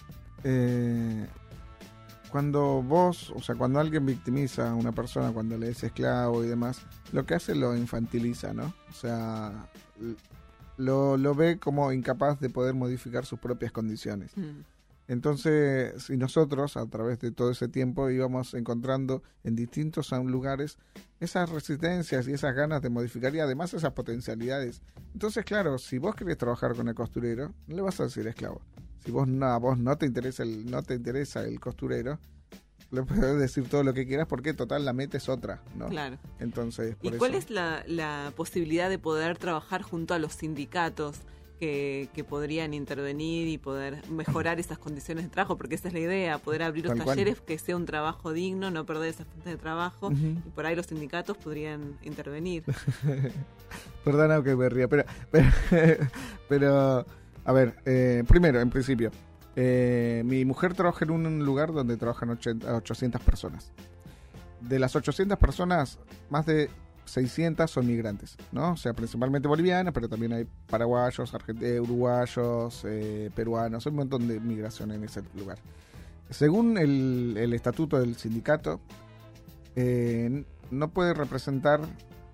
Eh, cuando vos, o sea, cuando alguien victimiza a una persona, cuando le es esclavo y demás, lo que hace lo infantiliza, ¿no? O sea, l- lo, lo ve como incapaz de poder modificar sus propias condiciones. Mm. Entonces, si nosotros a través de todo ese tiempo íbamos encontrando en distintos am- lugares esas resistencias y esas ganas de modificar y además esas potencialidades. Entonces, claro, si vos querés trabajar con el costurero, no le vas a decir esclavo. Si vos no, a vos no te interesa el, no te interesa el costurero, le puedes decir todo lo que quieras porque total la meta es otra, ¿no? Claro. Entonces, ¿Y por cuál eso- es la, la posibilidad de poder trabajar junto a los sindicatos que, que podrían intervenir y poder mejorar esas condiciones de trabajo? Porque esa es la idea, poder abrir los Tal cual. talleres, que sea un trabajo digno, no perder esa fuente de trabajo, Ujú. y por ahí los sindicatos podrían intervenir. Perdona que me ría, pero, pero, pero, a ver, eh, primero, en principio, eh, mi mujer trabaja en un lugar donde trabajan ochenta, ochocientas personas. De las ochocientas personas, más de seiscientas son migrantes, ¿no? O sea, principalmente bolivianas, pero también hay paraguayos, argent- eh, uruguayos, eh, peruanos, hay un montón de migración en ese lugar. Según el, el estatuto del sindicato, eh, no puede representar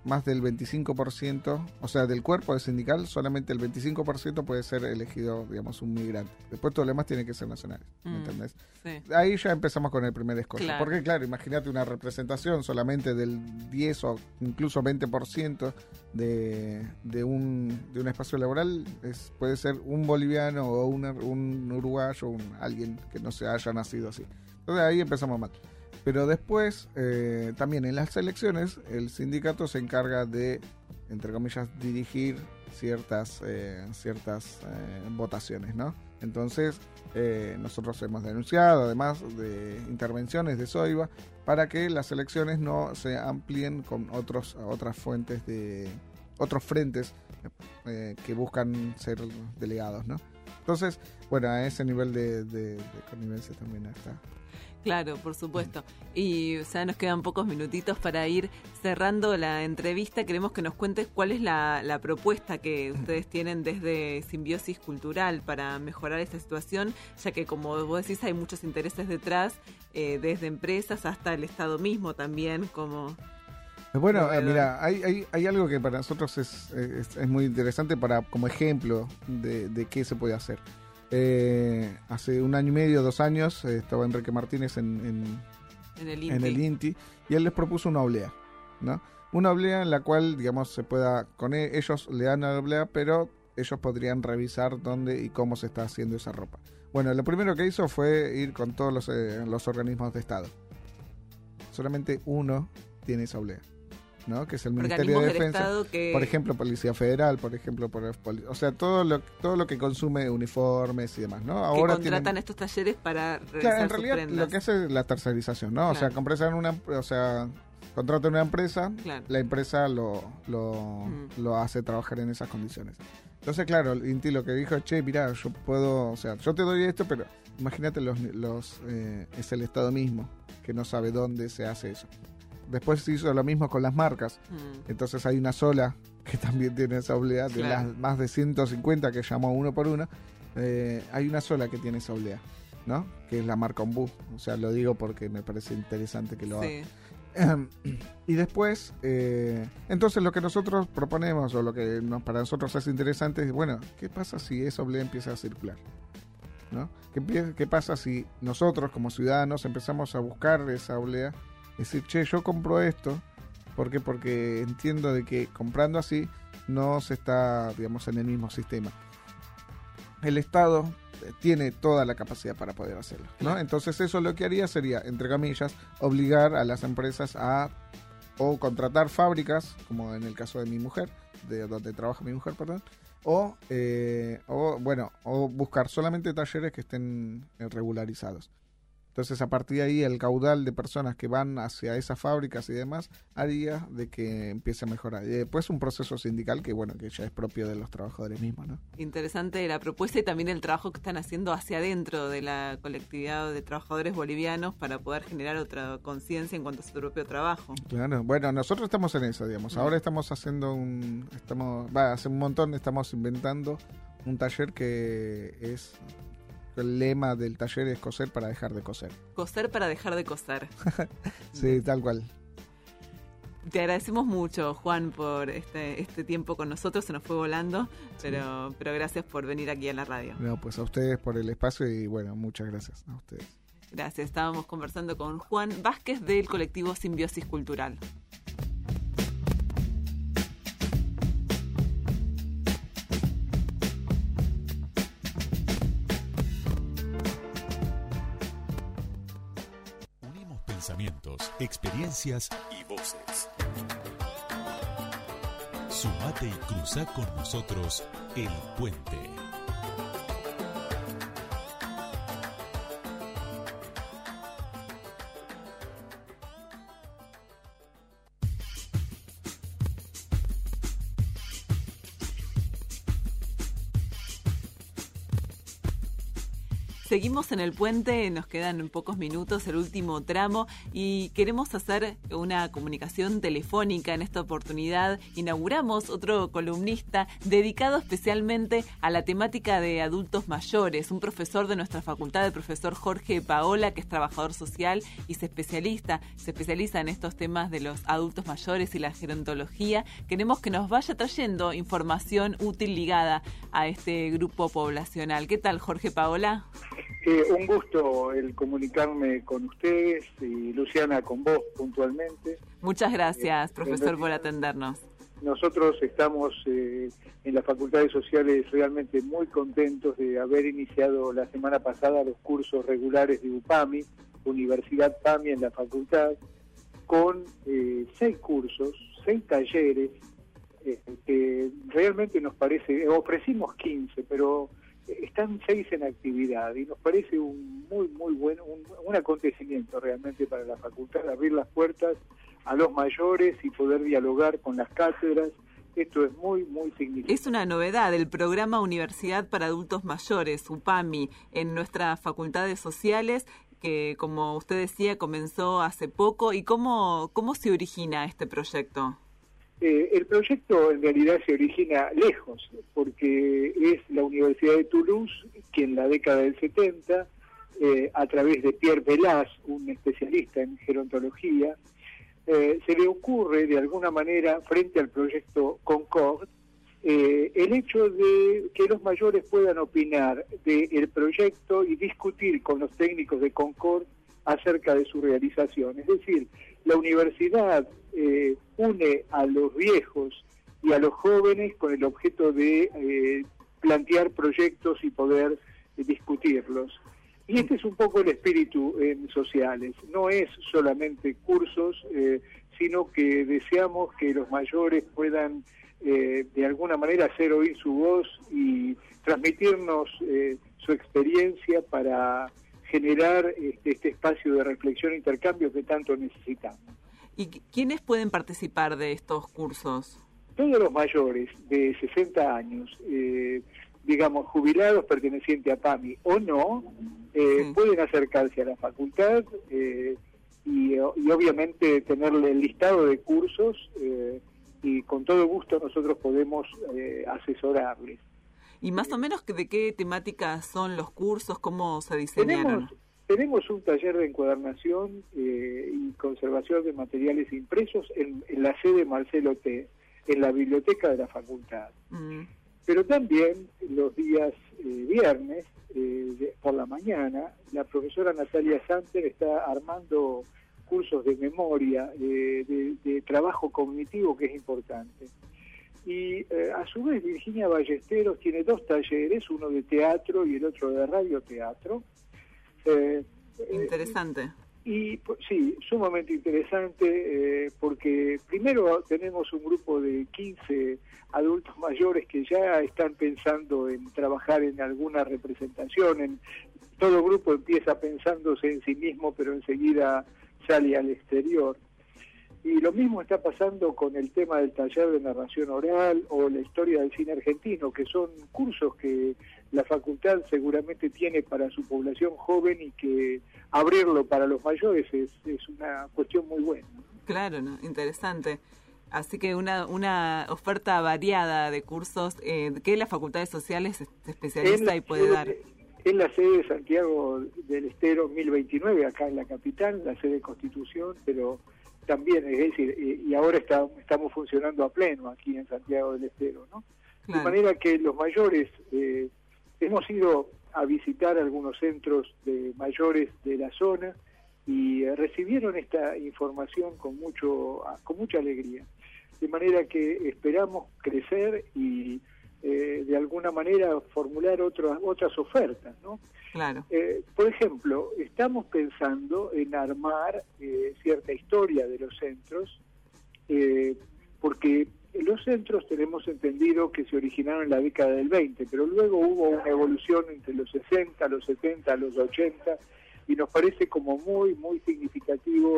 más del veinticinco por ciento, o sea, del cuerpo del sindical, solamente el veinticinco por ciento puede ser elegido, digamos, un migrante. Después todo lo demás tiene que ser nacional, ¿me Mm, entendés? sí. Ahí ya empezamos con el primer escollo. Claro. Porque, claro, imagínate una representación solamente del diez o incluso veinte por ciento de, de, un, de un espacio laboral, es, puede ser un boliviano o una, un uruguayo, un, alguien que no se haya nacido así. Entonces ahí empezamos mal. Pero después, eh, también en las elecciones, el sindicato se encarga de, entre comillas, dirigir ciertas eh, ciertas eh, votaciones, ¿no? Entonces, eh, nosotros hemos denunciado, además de intervenciones de SOIVA, para que las elecciones no se amplíen con otros otras fuentes de otros frentes eh, que buscan ser delegados, ¿no? Entonces, bueno, a ese nivel de, de, de connivencia también está. Claro, por supuesto. Y o sea, nos quedan pocos minutitos para ir cerrando la entrevista. Queremos que nos cuentes cuál es la, la propuesta que ustedes tienen desde Simbiosis Cultural para mejorar esta situación, ya que, como vos decís, hay muchos intereses detrás, eh, desde empresas hasta el Estado mismo también, como... Bueno, eh, mira, hay, hay, hay algo que para nosotros es, es, es muy interesante para como ejemplo de, de qué se puede hacer. Eh, hace un año y medio, dos años, eh, estaba Enrique Martínez en, en, en, el en el INTI y él les propuso una oblea, ¿no? Una oblea en la cual, digamos, se pueda, con e- ellos le dan la oblea, pero ellos podrían revisar dónde y cómo se está haciendo esa ropa. Bueno, lo primero que hizo fue ir con todos los, eh, los organismos de Estado. Solamente uno tiene esa oblea, ¿no? Que es el Ministerio de Defensa, que... por ejemplo, Policía Federal, por ejemplo, por, poli- o sea, todo lo todo lo que consume uniformes y demás, ¿no? Ahora que contratan tienen... estos talleres para realizar claro, en sus realidad prendas. lo que hace es la tercerización, ¿no? Claro. O sea, compresan una, o sea, contratan una empresa, claro. La empresa lo lo, mm. lo hace trabajar en esas condiciones. Entonces, claro, el INTI lo que dijo, che, mirá, yo puedo, o sea, yo te doy esto, pero imagínate los los eh, es el Estado mismo que no sabe dónde se hace eso. Después se hizo lo mismo con las marcas. Mm. Entonces hay una sola que también tiene esa oblea, de claro. las más de ciento cincuenta que llamó uno por uno, eh, hay una sola que tiene esa oblea, ¿no? Que es la marca Ombú. O sea, lo digo porque me parece interesante que lo sí. haga. Y después, eh, entonces lo que nosotros proponemos, o lo que nos, para nosotros es interesante, es, bueno, ¿qué pasa si esa oblea empieza a circular? ¿No? ¿Qué, ¿Qué pasa si nosotros como ciudadanos empezamos a buscar esa oblea? Es decir, che, yo compro esto, ¿por qué? Porque entiendo de que comprando así no se está, digamos, en el mismo sistema. El Estado tiene toda la capacidad para poder hacerlo, ¿no? Entonces eso lo que haría sería, entre comillas, obligar a las empresas a o contratar fábricas, como en el caso de mi mujer, de donde trabaja mi mujer, perdón, o, eh, o bueno, o buscar solamente talleres que estén regularizados. Entonces, a partir de ahí, el caudal de personas que van hacia esas fábricas y demás haría de que empiece a mejorar. Y después un proceso sindical que, bueno, que ya es propio de los trabajadores mismos, ¿no? Interesante la propuesta y también el trabajo que están haciendo hacia adentro de la colectividad de trabajadores bolivianos para poder generar otra conciencia en cuanto a su propio trabajo. Claro, bueno, nosotros estamos en eso, digamos. Ahora estamos haciendo un... estamos va, hace un montón estamos inventando un taller que es... El lema del taller es coser para dejar de coser. Coser para dejar de coser. Sí, tal cual. Te agradecemos mucho, Juan, por este este tiempo con nosotros. Se nos fue volando, pero, sí. pero gracias por venir aquí a la radio. No, pues a ustedes por el espacio y bueno, muchas gracias a ustedes. Gracias. Estábamos conversando con Juan Vázquez del colectivo Simbiosis Cultural. Pensamientos, experiencias y voces. Sumate y cruza con nosotros el puente. Seguimos en el puente, nos quedan pocos minutos, el último tramo, y queremos hacer una comunicación telefónica. En esta oportunidad inauguramos otro columnista dedicado especialmente a la temática de adultos mayores, un profesor de nuestra facultad, el profesor Jorge Paola, que es trabajador social y se especializa, se especializa en estos temas de los adultos mayores y la gerontología. Queremos que nos vaya trayendo información útil ligada a este grupo poblacional. ¿Qué tal, Jorge Paola? Eh, un gusto el comunicarme con ustedes y Luciana con vos puntualmente. Muchas gracias, eh, profesor, por atendernos. Nosotros estamos eh, en las facultades sociales realmente muy contentos de haber iniciado la semana pasada los cursos regulares de UPAMI, Universidad PAMI en la facultad, con eh, seis cursos, seis talleres, eh, que realmente nos parece, ofrecimos quince, pero están seis en actividad y nos parece un muy muy bueno un, un acontecimiento realmente para la facultad, abrir las puertas a los mayores y poder dialogar con las cátedras. Esto es muy muy significativo. Es una novedad el programa Universidad para Adultos Mayores, UPAMI, en nuestras facultades sociales, que como usted decía comenzó hace poco. ¿Y cómo cómo se origina este proyecto? Eh, el proyecto en realidad se origina lejos, porque es la Universidad de Toulouse que en la década del setenta, eh, a través de Pierre Velaz, un especialista en gerontología, eh, se le ocurre de alguna manera, frente al proyecto Concord, eh, el hecho de que los mayores puedan opinar del proyecto y discutir con los técnicos de Concord acerca de su realización. Es decir, la universidad eh, une a los viejos y a los jóvenes con el objeto de eh, plantear proyectos y poder eh, discutirlos. Y este es un poco el espíritu en sociales. No es solamente cursos, eh, sino que deseamos que los mayores puedan eh, de alguna manera hacer oír su voz y transmitirnos eh, su experiencia para generar este, este espacio de reflexión e intercambio que tanto necesitamos. ¿Y quiénes pueden participar de estos cursos? Todos los mayores de sesenta años, eh, digamos jubilados pertenecientes a PAMI o no, eh, sí. pueden acercarse a la facultad eh, y, y obviamente tenerle el listado de cursos eh, y con todo gusto nosotros podemos eh, asesorarles. ¿Y más o menos de qué temáticas son los cursos? ¿Cómo se diseñaron? Tenemos, tenemos un taller de encuadernación eh, y conservación de materiales impresos en, en la sede Marcelo T, en la biblioteca de la facultad. Mm. Pero también los días eh, viernes, eh, de, por la mañana, la profesora Natalia Santer está armando cursos de memoria, eh, de, de trabajo cognitivo, que es importante. Y eh, a su vez Virginia Ballesteros tiene dos talleres, uno de teatro y el otro de radioteatro. Eh, interesante. Y, y sí, sumamente interesante eh, porque primero tenemos un grupo de quince adultos mayores que ya están pensando en trabajar en alguna representación. En, todo grupo empieza pensándose en sí mismo, pero enseguida sale al exterior. Y lo mismo está pasando con el tema del taller de narración oral o la historia del cine argentino, que son cursos que la facultad seguramente tiene para su población joven y que abrirlo para los mayores es, es una cuestión muy buena. Claro, ¿no? Interesante. Así que una una oferta variada de cursos eh, que la Facultad de Sociales se especializa y puede sede, dar. En la sede de Santiago del Estero mil veintinueve, acá en la capital, la sede de Constitución, pero también, es decir, y ahora está, estamos funcionando a pleno aquí en Santiago del Estero, ¿no? Claro. De manera que los mayores, eh, hemos ido a visitar algunos centros de mayores de la zona y eh, recibieron esta información con mucho con mucha alegría. De manera que esperamos crecer y eh, de alguna manera formular otras otras ofertas, ¿no? Claro. Eh, por ejemplo, estamos pensando en armar eh, cierta historia de los centros, eh, porque los centros tenemos entendido que se originaron en la década del veinte, pero luego hubo una evolución entre los sesenta, los setenta, los ochenta, y nos parece como muy, muy significativo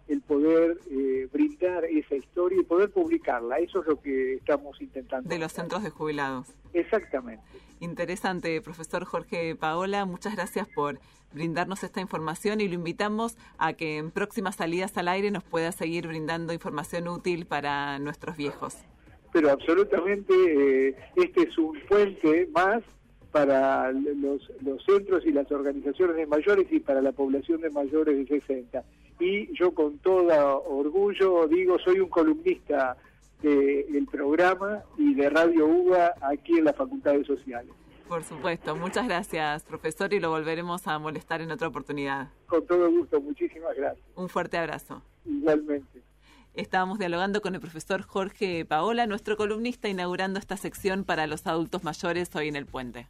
el poder eh, brindar esa historia y poder publicarla. Eso es lo que estamos intentando. De los centros de jubilados. Exactamente. Interesante, profesor Jorge Paola. Muchas gracias por brindarnos esta información y lo invitamos a que en próximas salidas al aire nos pueda seguir brindando información útil para nuestros viejos. Pero absolutamente, eh, este es un puente más para los, los centros y las organizaciones de mayores y para la población de mayores de sesenta. Y yo con todo orgullo digo, soy un columnista del programa y de Radio UBA aquí en la Facultad de Sociales. Por supuesto. Muchas gracias, profesor, y lo volveremos a molestar en otra oportunidad. Con todo gusto. Muchísimas gracias. Un fuerte abrazo. Igualmente. Estábamos dialogando con el profesor Jorge Paola, nuestro columnista, inaugurando esta sección para los adultos mayores hoy en El Puente.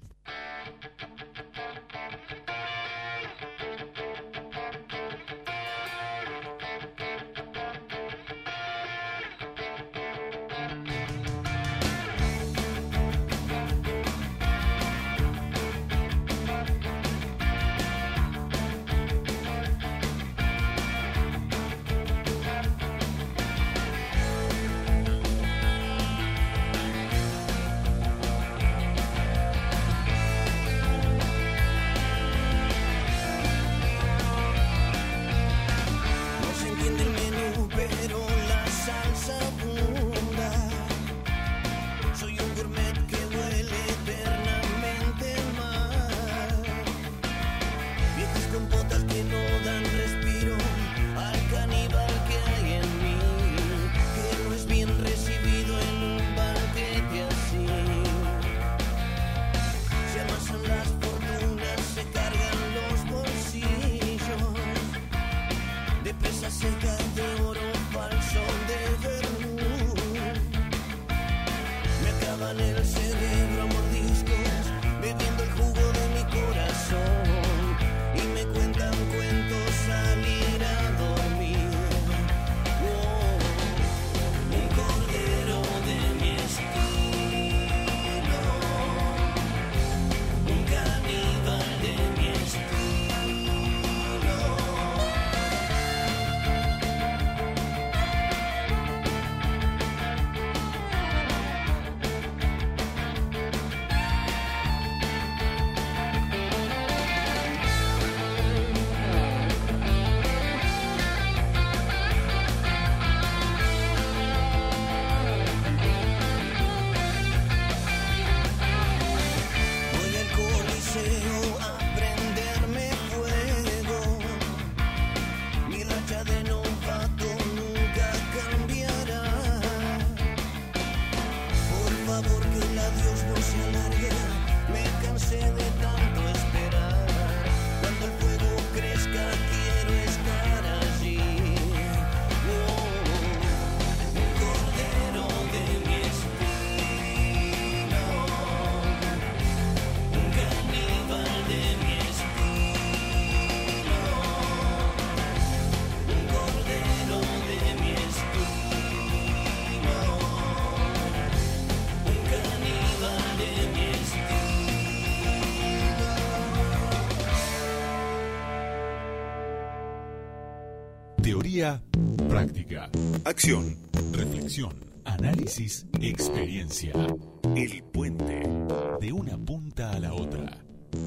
Teoría, práctica, acción, reflexión, análisis, experiencia. El puente, de una punta a la otra.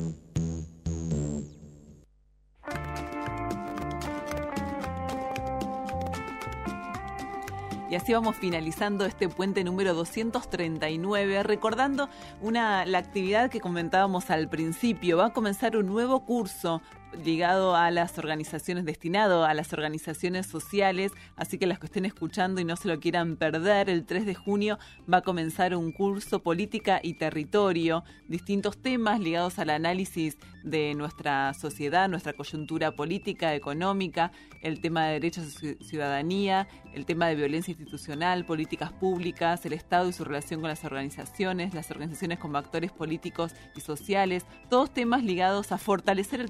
Y así vamos finalizando este puente número doscientos treinta y nueve, recordando una, la actividad que comentábamos al principio. Va a comenzar un nuevo curso ligado a las organizaciones, destinado a las organizaciones sociales, así que las que estén escuchando y no se lo quieran perder, el tres de junio va a comenzar un curso Política y Territorio, distintos temas ligados al análisis de nuestra sociedad, nuestra coyuntura política, económica, el tema de derechos y ciudadanía, el tema de violencia institucional, políticas públicas, el Estado y su relación con las organizaciones, las organizaciones como actores políticos y sociales, todos temas ligados a fortalecer el trabajo de las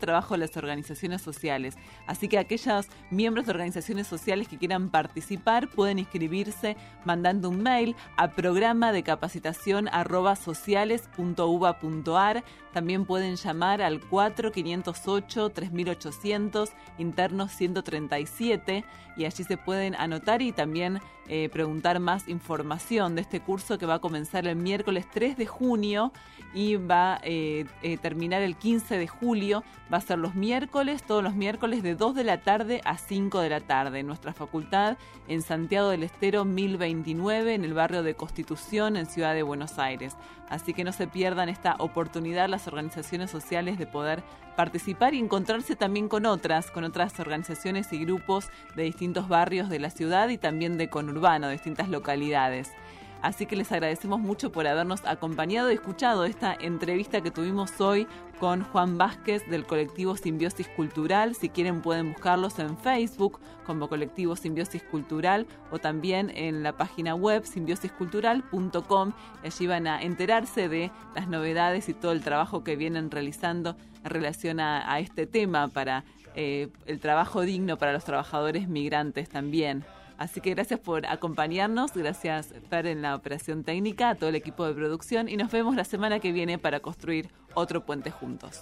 las organizaciones sociales. Así que aquellos miembros de organizaciones sociales que quieran participar pueden inscribirse mandando un mail a programa de capacitación arroba sociales punto uva punto ar. También pueden llamar al cuatro quinientos ocho tres mil ochocientos, interno ciento treinta y siete, y allí se pueden anotar y también eh, preguntar más información de este curso que va a comenzar el miércoles tres de junio y va a eh, eh, terminar el quince de julio. Va a ser los miércoles, todos los miércoles de dos de la tarde a cinco de la tarde en nuestra facultad en Santiago del Estero mil veintinueve, en el barrio de Constitución, en Ciudad de Buenos Aires. Así que no se pierdan esta oportunidad las organizaciones sociales de poder participar y encontrarse también con otras, con otras organizaciones y grupos de distintos barrios de la ciudad y también de conurbano, de distintas localidades. Así que les agradecemos mucho por habernos acompañado y escuchado esta entrevista que tuvimos hoy con Juan Vázquez del colectivo Simbiosis Cultural. Si quieren pueden buscarlos en Facebook como colectivo Simbiosis Cultural o también en la página web simbiosis cultural punto com. Allí van a enterarse de las novedades y todo el trabajo que vienen realizando en relación a, a este tema para eh, el trabajo digno para los trabajadores migrantes también. Así que gracias por acompañarnos, gracias Fer en la operación técnica, a todo el equipo de producción y nos vemos la semana que viene para construir otro puente juntos.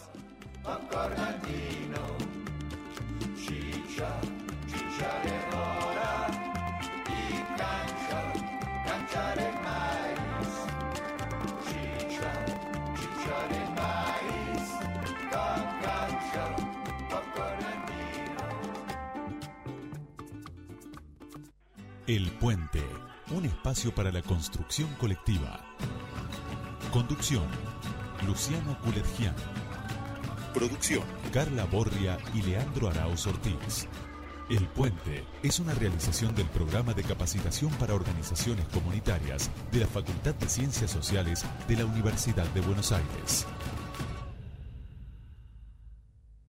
El Puente, un espacio para la construcción colectiva. Conducción, Luciano Culetgian. Producción, Carla Borria y Leandro Arauz Ortiz. El Puente es una realización del programa de capacitación para organizaciones comunitarias de la Facultad de Ciencias Sociales de la Universidad de Buenos Aires.